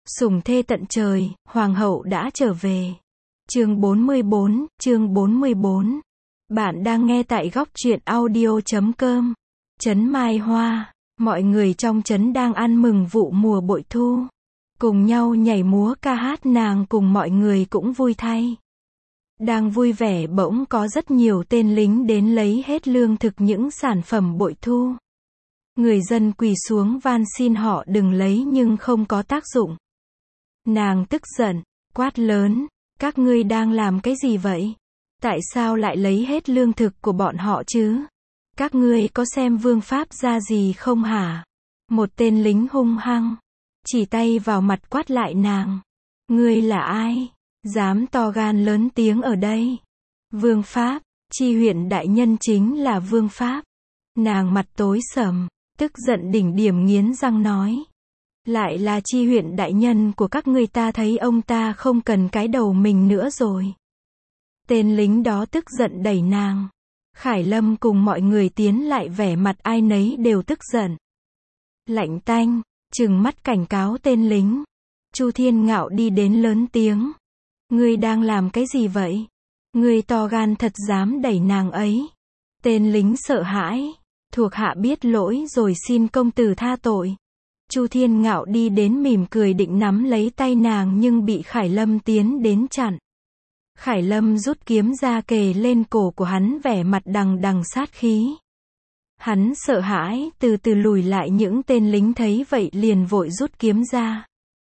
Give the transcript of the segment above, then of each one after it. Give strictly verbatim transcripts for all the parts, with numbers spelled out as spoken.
Sủng thê tận trời, hoàng hậu đã trở về. Chương bốn mươi bốn, chương bốn mươi bốn. Bạn đang nghe tại góc truyện audio chấm com. Trấn Mai Hoa, mọi người trong trấn đang ăn mừng vụ mùa bội thu. Cùng nhau nhảy múa ca hát, nàng cùng mọi người cũng vui thay. Đang vui vẻ bỗng có rất nhiều tên lính đến lấy hết lương thực những sản phẩm bội thu. Người dân quỳ xuống van xin họ đừng lấy nhưng không có tác dụng. Nàng tức giận, quát lớn, các ngươi đang làm cái gì vậy? Tại sao lại lấy hết lương thực của bọn họ chứ? Các ngươi có xem vương pháp ra gì không hả? Một tên lính hung hăng, chỉ tay vào mặt quát lại nàng. Ngươi là ai? Dám to gan lớn tiếng ở đây? Vương pháp, Chi huyện đại nhân chính là vương pháp. Nàng mặt tối sầm, tức giận đỉnh điểm nghiến răng nói. Lại là Chi huyện đại nhân của các ngươi, ta thấy ông ta không cần cái đầu mình nữa rồi. Tên lính đó tức giận đẩy nàng. Khải Lâm cùng mọi người tiến lại, vẻ mặt ai nấy đều tức giận. Lạnh tanh, trừng mắt cảnh cáo tên lính. Chu Thiên Ngạo đi đến lớn tiếng. Ngươi đang làm cái gì vậy? Ngươi to gan thật dám đẩy nàng ấy. Tên lính sợ hãi. Thuộc hạ biết lỗi rồi, xin công tử tha tội. Chu Thiên Ngạo đi đến mỉm cười định nắm lấy tay nàng nhưng bị Khải Lâm tiến đến chặn. Khải Lâm rút kiếm ra kề lên cổ của hắn, vẻ mặt đằng đằng sát khí. Hắn sợ hãi từ từ lùi lại, những tên lính thấy vậy liền vội rút kiếm ra.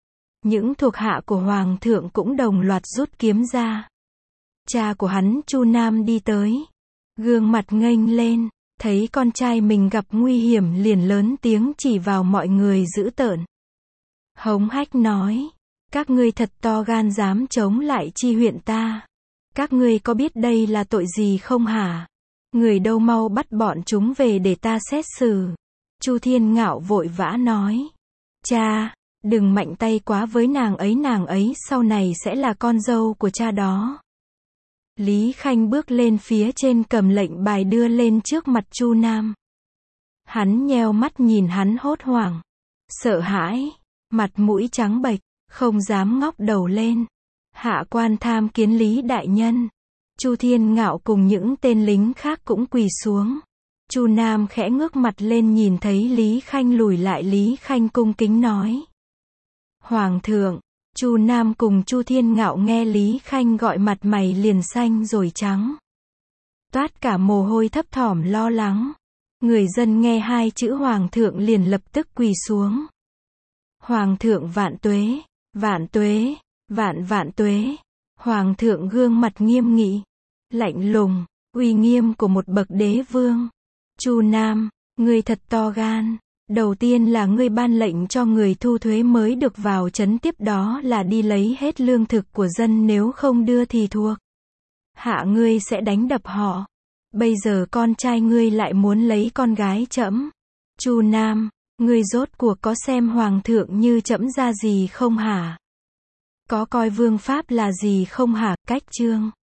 Những thuộc hạ của Hoàng thượng cũng đồng loạt rút kiếm ra. Cha của hắn Chu Nam đi tới. Gương mặt nghênh lên, thấy con trai mình gặp nguy hiểm liền lớn tiếng chỉ vào mọi người dữ tợn. Hống hách nói, các ngươi thật to gan dám chống lại Chi huyện ta. Các ngươi có biết đây là tội gì không hả? Người đâu mau bắt bọn chúng về để ta xét xử. Chu Thiên Ngạo vội vã nói. Cha, đừng mạnh tay quá với nàng ấy, nàng ấy sau này sẽ là con dâu của cha đó. Lý Khanh bước lên phía trên cầm lệnh bài đưa lên trước mặt Chu Nam. Hắn nheo mắt nhìn hắn hốt hoảng, sợ hãi, mặt mũi trắng bệch, không dám ngóc đầu lên. Hạ quan tham kiến Lý đại nhân. Chu Thiên Ngạo cùng những tên lính khác cũng quỳ xuống. Chu Nam khẽ ngước mặt lên nhìn thấy Lý Khanh lùi lại, Lý Khanh cung kính nói. Hoàng thượng. Chu Nam cùng Chu Thiên Ngạo nghe Lý Khanh gọi mặt mày liền xanh rồi trắng. Toát cả mồ hôi, thấp thỏm lo lắng. Người dân nghe hai chữ Hoàng thượng liền lập tức quỳ xuống. Hoàng thượng vạn tuế, vạn tuế, vạn vạn tuế. Hoàng thượng gương mặt nghiêm nghị, lạnh lùng, uy nghiêm của một bậc đế vương. Chu Nam, ngươi thật to gan. Đầu tiên là ngươi ban lệnh cho người thu thuế mới được vào trấn, tiếp đó là đi lấy hết lương thực của dân, nếu không đưa thì thuộc hạ ngươi sẽ đánh đập họ. Bây giờ con trai ngươi lại muốn lấy con gái trẫm. Chu Nam, ngươi rốt cuộc có xem hoàng thượng như trẫm ra gì không hả? Có coi vương pháp là gì không hả? Cách chương